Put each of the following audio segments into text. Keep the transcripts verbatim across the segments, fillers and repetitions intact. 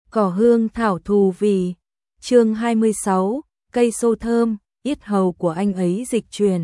Cỏ hương thảo thù vì. Chương hai mươi sáu, cây xô thơm, yết hầu của anh ấy dịch truyền.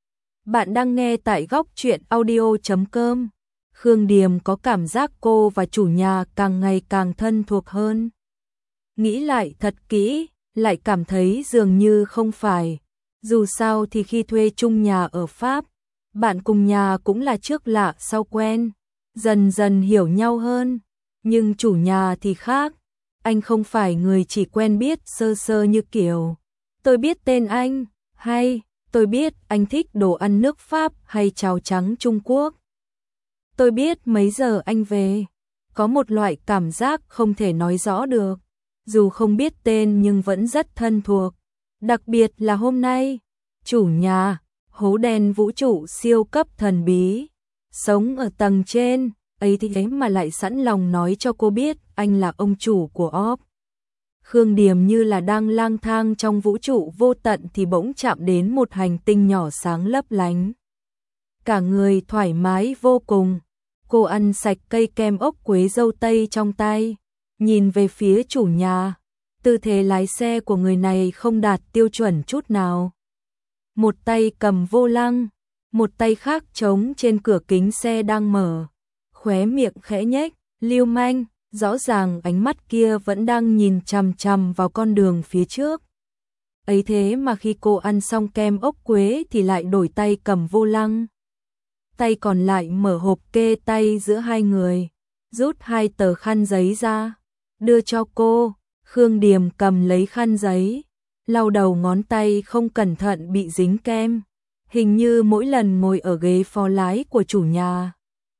Bạn đang nghe tại góc truyện audio chấm com. Khương Điềm có cảm giác cô và chủ nhà càng ngày càng thân thuộc hơn. Nghĩ lại thật kỹ, lại cảm thấy dường như không phải. Dù sao thì khi thuê chung nhà ở Pháp, bạn cùng nhà cũng là trước lạ sau quen, dần dần hiểu nhau hơn. Nhưng chủ nhà thì khác, anh không phải người chỉ quen biết sơ sơ như kiểu tôi biết tên anh, hay tôi biết anh thích đồ ăn nước Pháp hay cháo trắng Trung Quốc. Tôi biết mấy giờ anh về. Có một loại cảm giác không thể nói rõ được, dù không biết tên nhưng vẫn rất thân thuộc. Đặc biệt là hôm nay, chủ nhà, hố đen vũ trụ siêu cấp thần bí, sống ở tầng trên, ấy thì thế mà lại sẵn lòng nói cho cô biết anh là ông chủ của óp. Khương Điềm như là đang lang thang trong vũ trụ vô tận thì bỗng chạm đến một hành tinh nhỏ sáng lấp lánh. Cả người thoải mái vô cùng. Cô ăn sạch cây kem ốc quế dâu tây trong tay, nhìn về phía chủ nhà. Tư thế lái xe của người này không đạt tiêu chuẩn chút nào. Một tay cầm vô lăng, một tay khác trống trên cửa kính xe đang mở. Khóe miệng khẽ nhếch, lưu manh, rõ ràng ánh mắt kia vẫn đang nhìn chằm chằm vào con đường phía trước. Ấy thế mà khi cô ăn xong kem ốc quế thì lại đổi tay cầm vô lăng. Tay còn lại mở hộp kê tay giữa hai người, rút hai tờ khăn giấy ra, đưa cho cô. Khương Điềm cầm lấy khăn giấy, lau đầu ngón tay không cẩn thận bị dính kem. Hình như mỗi lần ngồi ở ghế phó lái của chủ nhà,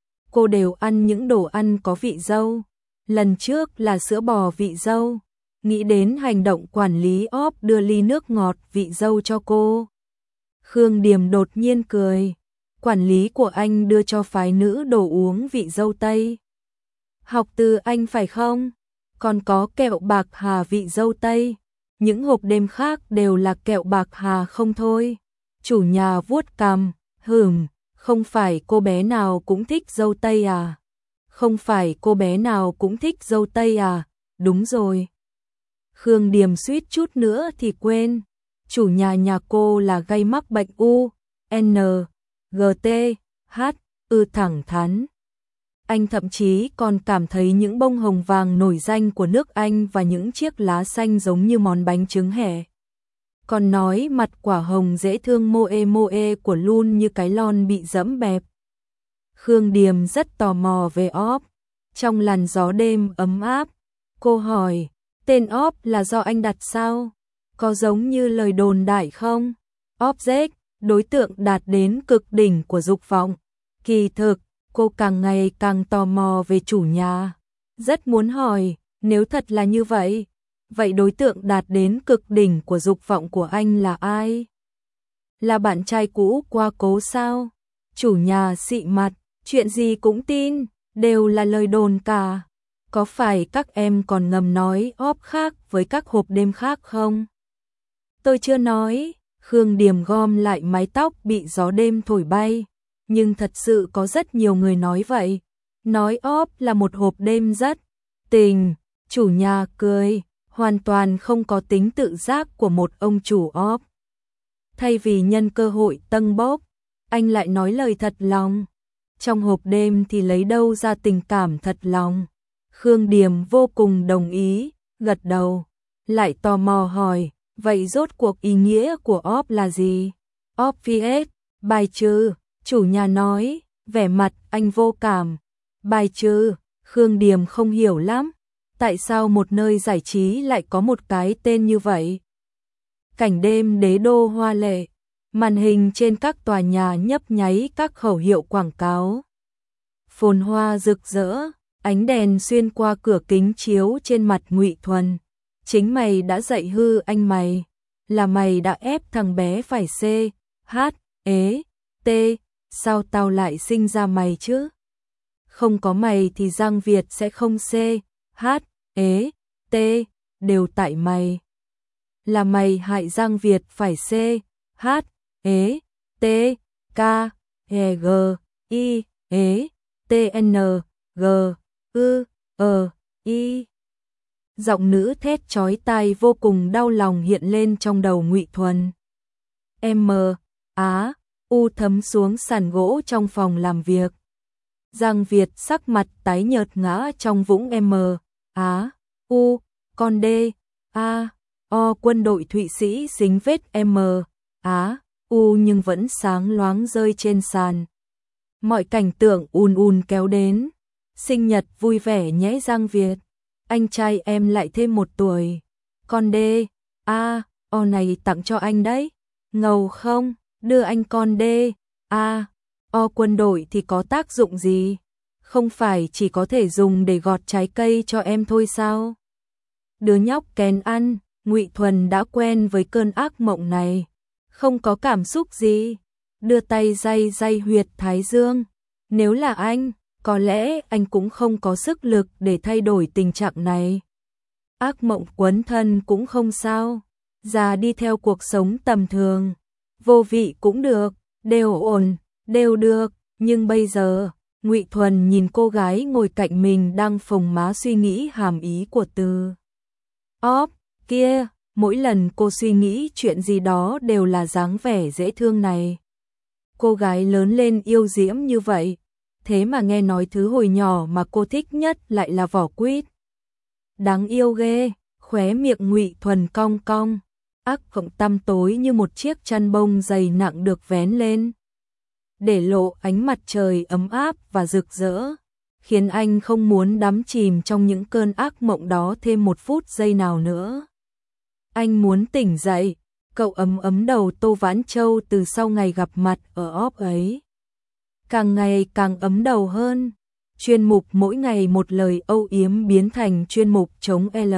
cô đều ăn những đồ ăn có vị dâu. Lần trước là sữa bò vị dâu. Nghĩ đến hành động quản lý óp đưa ly nước ngọt vị dâu cho cô, Khương Điềm đột nhiên cười. Quản lý của anh đưa cho phái nữ đồ uống vị dâu tây. Học từ anh phải không? Còn có kẹo bạc hà vị dâu tây. Những hộp đêm khác đều là kẹo bạc hà không thôi. Chủ nhà vuốt cằm, hửm, không phải cô bé nào cũng thích dâu tây à? Không phải cô bé nào cũng thích dâu tây à? Đúng rồi. Khương Điềm suýt chút nữa thì quên. Chủ nhà nhà cô là gây mắc bệnh U, N, G T, H, ư thẳng thắn. Anh thậm chí còn cảm thấy những bông hồng vàng nổi danh của nước Anh và những chiếc lá xanh giống như món bánh trứng hẻ. Còn nói mặt quả hồng dễ thương moe moe của Lun như cái lon bị dẫm bẹp. Khương Điềm rất tò mò về óp. Trong làn gió đêm ấm áp, cô hỏi, tên óp là do anh đặt sao? Có giống như lời đồn đại không? Object, đối tượng đạt đến cực đỉnh của dục vọng. Kỳ thực, cô càng ngày càng tò mò về chủ nhà. Rất muốn hỏi, nếu thật là như vậy, vậy đối tượng đạt đến cực đỉnh của dục vọng của anh là ai? Là bạn trai cũ qua cố sao? Chủ nhà xị mặt, chuyện gì cũng tin, đều là lời đồn cả. Có phải các em còn ngầm nói óp khác với các hộp đêm khác không? Tôi chưa nói. Khương Điềm gom lại mái tóc bị gió đêm thổi bay. Nhưng thật sự có rất nhiều người nói vậy. Nói óp là một hộp đêm rất tình. Chủ nhà cười, hoàn toàn không có tính tự giác của một ông chủ óp. Thay vì nhân cơ hội tâng bốc, anh lại nói lời thật lòng. Trong hộp đêm thì lấy đâu ra tình cảm thật lòng. Khương Điềm vô cùng đồng ý, gật đầu. Lại tò mò hỏi, vậy rốt cuộc ý nghĩa của óp là gì? Obvious, bài trừ, chủ nhà nói, vẻ mặt anh vô cảm. Bài trừ, Khương Điềm không hiểu lắm. Tại sao một nơi giải trí lại có một cái tên như vậy? Cảnh đêm đế đô hoa lệ, màn hình trên các tòa nhà nhấp nháy các khẩu hiệu quảng cáo. Phồn hoa rực rỡ, ánh đèn xuyên qua cửa kính chiếu trên mặt Ngụy Thuần. Chính mày đã dạy hư anh mày, là mày đã ép thằng bé phải C, H, ế, T, sao tao lại sinh ra mày chứ? Không có mày thì Giang Việt sẽ không C, H, ế, T, đều tại mày. Là mày hại Giang Việt phải C, H, ế, T, K, E, G, I, ế, T, N, G, ư, ờ, y. Giọng nữ thét chói tai vô cùng đau lòng hiện lên trong đầu Ngụy Thuần. M, Á, U thấm xuống sàn gỗ trong phòng làm việc. Giang Việt sắc mặt tái nhợt ngã trong vũng M, Á, U, con D, A, O quân đội Thụy Sĩ dính vết M, Á, U nhưng vẫn sáng loáng rơi trên sàn. Mọi cảnh tượng ùn ùn kéo đến. Sinh nhật vui vẻ nhé Giang Việt. Anh trai em lại thêm một tuổi. Con D, A, O này tặng cho anh đấy. Ngầu không? Đưa anh con D, A, O quân đội thì có tác dụng gì? Không phải chỉ có thể dùng để gọt trái cây cho em thôi sao? Đứa nhóc kén ăn, Ngụy Thuần đã quen với cơn ác mộng này. Không có cảm xúc gì. Đưa tay day day huyệt thái dương. Nếu là anh, có lẽ anh cũng không có sức lực để thay đổi tình trạng này. Ác mộng quấn thân cũng không sao. Già đi theo cuộc sống tầm thường. Vô vị cũng được, đều ổn, đều được. Nhưng bây giờ, Ngụy Thuần nhìn cô gái ngồi cạnh mình đang phồng má suy nghĩ hàm ý của từ óp kia. Mỗi lần cô suy nghĩ chuyện gì đó đều là dáng vẻ dễ thương này. Cô gái lớn lên yêu diễm như vậy, thế mà nghe nói thứ hồi nhỏ mà cô thích nhất lại là vỏ quýt. Đáng yêu ghê, khóe miệng Ngụy Thuần cong cong, ác cộng tăm tối như một chiếc chăn bông dày nặng được vén lên, để lộ ánh mặt trời ấm áp và rực rỡ, khiến anh không muốn đắm chìm trong những cơn ác mộng đó thêm một phút giây nào nữa. Anh muốn tỉnh dậy, cậu ấm ấm đầu Tô Vãn Châu từ sau ngày gặp mặt ở óp ấy. Càng ngày càng ấm đầu hơn, chuyên mục mỗi ngày một lời âu yếm biến thành chuyên mục chống L.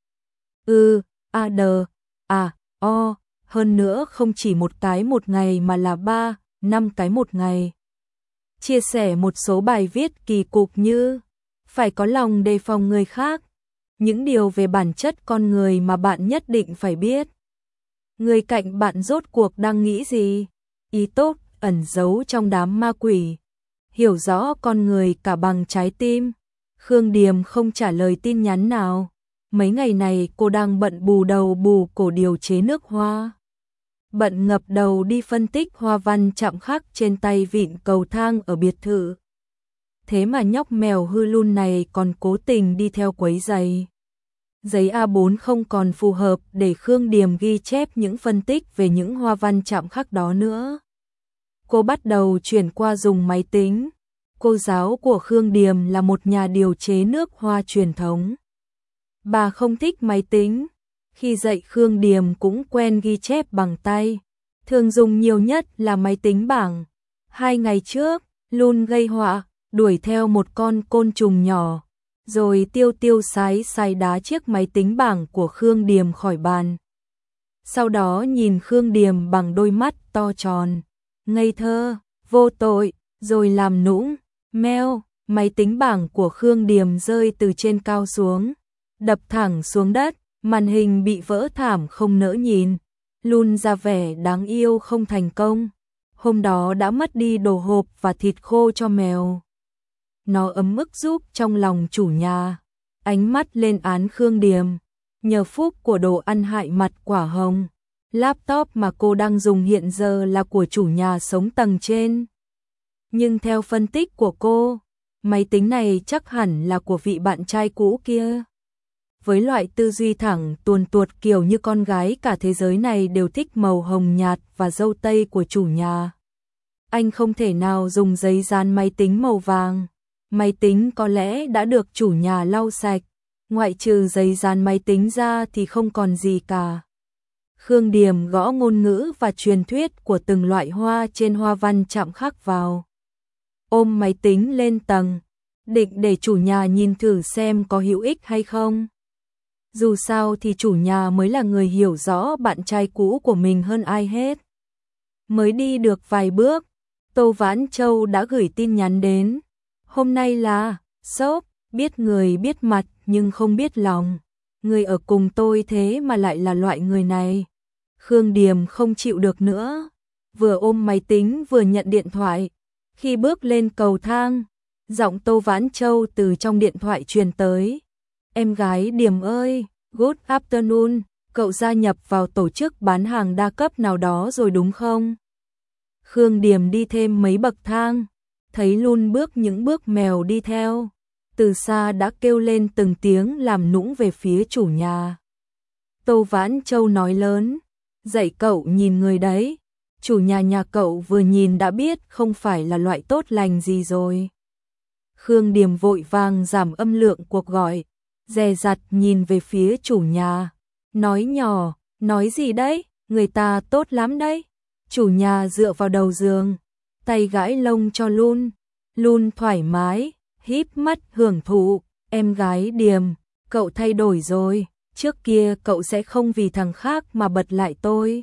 Ư, A D, A, O, hơn nữa không chỉ một cái một ngày mà là ba, năm cái một ngày. Chia sẻ một số bài viết kỳ cục như phải có lòng đề phòng người khác, những điều về bản chất con người mà bạn nhất định phải biết. Người cạnh bạn rốt cuộc đang nghĩ gì? Ý tốt ẩn giấu trong đám ma quỷ. Hiểu rõ con người cả bằng trái tim. Khương Điềm không trả lời tin nhắn nào. Mấy ngày này cô đang bận bù đầu bù cổ điều chế nước hoa. Bận ngập đầu đi phân tích hoa văn chạm khắc trên tay vịn cầu thang ở biệt thự. Thế mà nhóc mèo hư luôn này còn cố tình đi theo quấy giày. Giấy A bốn không còn phù hợp để Khương Điềm ghi chép những phân tích về những hoa văn chạm khắc đó nữa. Cô bắt đầu chuyển qua dùng máy tính. Cô giáo của Khương Điềm là một nhà điều chế nước hoa truyền thống. Bà không thích máy tính. Khi dạy Khương Điềm cũng quen ghi chép bằng tay. Thường dùng nhiều nhất là máy tính bảng. Hai ngày trước, Lun gây họa, đuổi theo một con côn trùng nhỏ, rồi tiêu tiêu sái sái đá chiếc máy tính bảng của Khương Điềm khỏi bàn. Sau đó nhìn Khương Điềm bằng đôi mắt to tròn, ngây thơ, vô tội, rồi làm nũng, meo, máy tính bảng của Khương Điềm rơi từ trên cao xuống, đập thẳng xuống đất, màn hình bị vỡ thảm không nỡ nhìn. Lun ra vẻ đáng yêu không thành công. Hôm đó đã mất đi đồ hộp và thịt khô cho mèo. Nó ấm ức giúp trong lòng chủ nhà. Ánh mắt lên án Khương Điềm. Nhờ phúc của đồ ăn hại mặt quả hồng. Laptop mà cô đang dùng hiện giờ là của chủ nhà sống tầng trên. Nhưng theo phân tích của cô, máy tính này chắc hẳn là của vị bạn trai cũ kia. Với loại tư duy thẳng tuồn tuột kiểu như con gái cả thế giới này đều thích màu hồng nhạt và dâu tây của chủ nhà. Anh không thể nào dùng giấy dán máy tính màu vàng. Máy tính có lẽ đã được chủ nhà lau sạch. Ngoại trừ giấy dán máy tính ra thì không còn gì cả. Khương Điềm gõ ngôn ngữ và truyền thuyết của từng loại hoa trên hoa văn chạm khắc vào. Ôm máy tính lên tầng, định để chủ nhà nhìn thử xem có hữu ích hay không. Dù sao thì chủ nhà mới là người hiểu rõ bạn trai cũ của mình hơn ai hết. Mới đi được vài bước, Tô Vãn Châu đã gửi tin nhắn đến. Hôm nay là sốp, biết người biết mặt nhưng không biết lòng. Người ở cùng tôi thế mà lại là loại người này. Khương Điềm không chịu được nữa. Vừa ôm máy tính vừa nhận điện thoại. Khi bước lên cầu thang, giọng Tô Vãn Châu từ trong điện thoại truyền tới. Em gái Điềm ơi, good afternoon, cậu gia nhập vào tổ chức bán hàng đa cấp nào đó rồi đúng không? Khương Điềm đi thêm mấy bậc thang, thấy Lun bước những bước mèo đi theo, từ xa đã kêu lên từng tiếng làm nũng về phía chủ nhà. Tô Vãn Châu nói lớn, dạy cậu nhìn người đấy, chủ nhà nhà cậu vừa nhìn đã biết không phải là loại tốt lành gì rồi. Khương Điềm vội vàng giảm âm lượng cuộc gọi, dè dặt nhìn về phía chủ nhà, nói nhỏ, nói gì đấy, người ta tốt lắm đấy. Chủ nhà dựa vào đầu giường, tay gãi lông cho Lun, Lun thoải mái, híp mắt hưởng thụ, em gái Điềm, cậu thay đổi rồi, trước kia cậu sẽ không vì thằng khác mà bật lại tôi.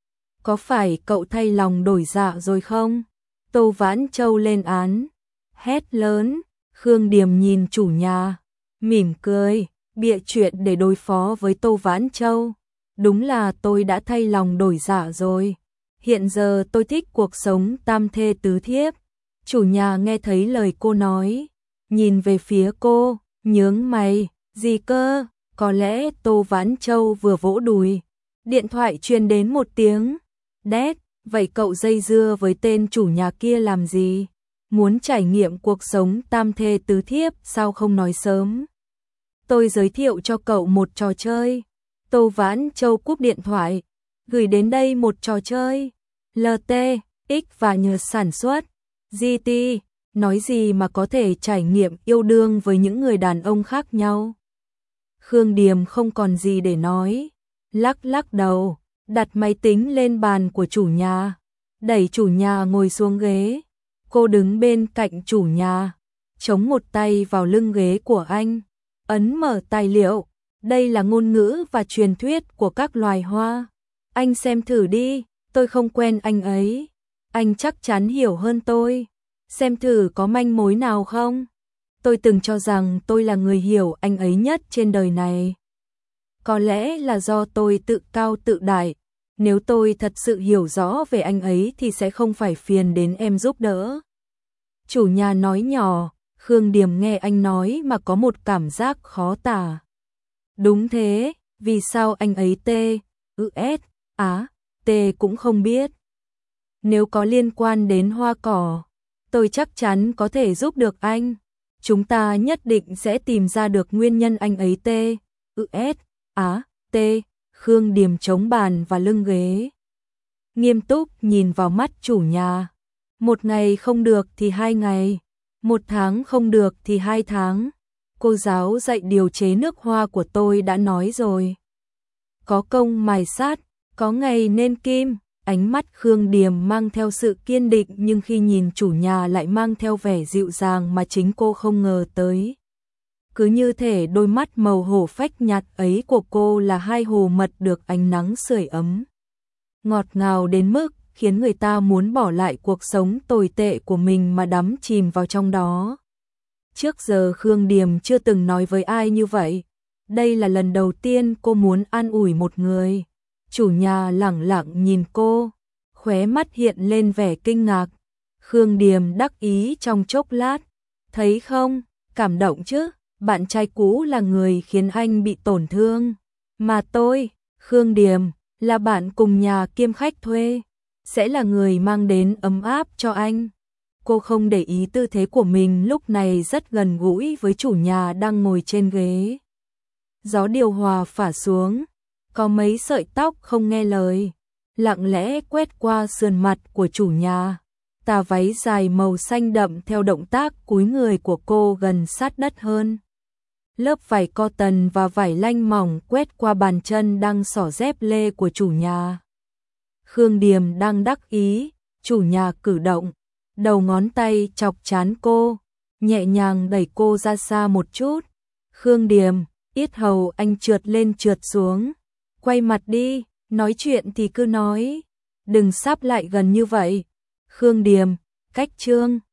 Có phải cậu thay lòng đổi dạ rồi không? Tô Vãn Châu lên án, hét lớn, Khương Điềm nhìn chủ nhà, mỉm cười, bịa chuyện để đối phó với Tô Vãn Châu. Đúng là tôi đã thay lòng đổi dạ rồi. Hiện giờ tôi thích cuộc sống tam thê tứ thiếp. Chủ nhà nghe thấy lời cô nói, nhìn về phía cô, nhướng mày, gì cơ? Có lẽ Tô Vãn Châu vừa vỗ đùi. Điện thoại truyền đến một tiếng, đét, vậy cậu dây dưa với tên chủ nhà kia làm gì? Muốn trải nghiệm cuộc sống tam thê tứ thiếp sao không nói sớm? Tôi giới thiệu cho cậu một trò chơi. Tô Vãn Châu cúp điện thoại, gửi đến đây một trò chơi. lờ tê, X và nhờ sản xuất. giê tê, nói gì mà có thể trải nghiệm yêu đương với những người đàn ông khác nhau. Khương Điềm không còn gì để nói, lắc lắc đầu, đặt máy tính lên bàn của chủ nhà, đẩy chủ nhà ngồi xuống ghế. Cô đứng bên cạnh chủ nhà, chống một tay vào lưng ghế của anh, ấn mở tài liệu. Đây là ngôn ngữ và truyền thuyết của các loài hoa. Anh xem thử đi, tôi không quen anh ấy. Anh chắc chắn hiểu hơn tôi. Xem thử có manh mối nào không? Tôi từng cho rằng tôi là người hiểu anh ấy nhất trên đời này. Có lẽ là do tôi tự cao tự đại. Nếu tôi thật sự hiểu rõ về anh ấy thì sẽ không phải phiền đến em giúp đỡ. Chủ nhà nói nhỏ, Khương Điềm nghe anh nói mà có một cảm giác khó tả. Đúng thế, vì sao anh ấy tê, ư ét, á, tê cũng không biết. Nếu có liên quan đến hoa cỏ, tôi chắc chắn có thể giúp được anh. Chúng ta nhất định sẽ tìm ra được nguyên nhân anh ấy tê, ư ét, á, tê. Khương Điềm chống bàn và lưng ghế, nghiêm túc nhìn vào mắt chủ nhà. Một ngày không được thì hai ngày, một tháng không được thì hai tháng. Cô giáo dạy điều chế nước hoa của tôi đã nói rồi. Có công mài sát, có ngày nên kim. Ánh mắt Khương Điềm mang theo sự kiên định nhưng khi nhìn chủ nhà lại mang theo vẻ dịu dàng mà chính cô không ngờ tới. Cứ như thể đôi mắt màu hổ phách nhạt ấy của cô là hai hồ mật được ánh nắng sưởi ấm. Ngọt ngào đến mức khiến người ta muốn bỏ lại cuộc sống tồi tệ của mình mà đắm chìm vào trong đó. Trước giờ Khương Điềm chưa từng nói với ai như vậy. Đây là lần đầu tiên cô muốn an ủi một người. Chủ nhà lẳng lặng nhìn cô, khóe mắt hiện lên vẻ kinh ngạc. Khương Điềm đắc ý trong chốc lát. Thấy không, cảm động chứ, bạn trai cũ là người khiến anh bị tổn thương. Mà tôi, Khương Điềm, là bạn cùng nhà kiêm khách thuê, sẽ là người mang đến ấm áp cho anh. Cô không để ý tư thế của mình lúc này rất gần gũi với chủ nhà đang ngồi trên ghế. Gió điều hòa phả xuống, có mấy sợi tóc không nghe lời, lặng lẽ quét qua sườn mặt của chủ nhà. Tà váy dài màu xanh đậm theo động tác cúi người của cô gần sát đất hơn. Lớp vải cotton và vải lanh mỏng quét qua bàn chân đang xỏ dép lê của chủ nhà. Khương Điềm đang đắc ý, chủ nhà cử động, đầu ngón tay chọc trán cô, nhẹ nhàng đẩy cô ra xa một chút. Khương Điềm, yết hầu anh trượt lên trượt xuống. Quay mặt đi, nói chuyện thì cứ nói, đừng sáp lại gần như vậy. Khương Điềm, cách chương.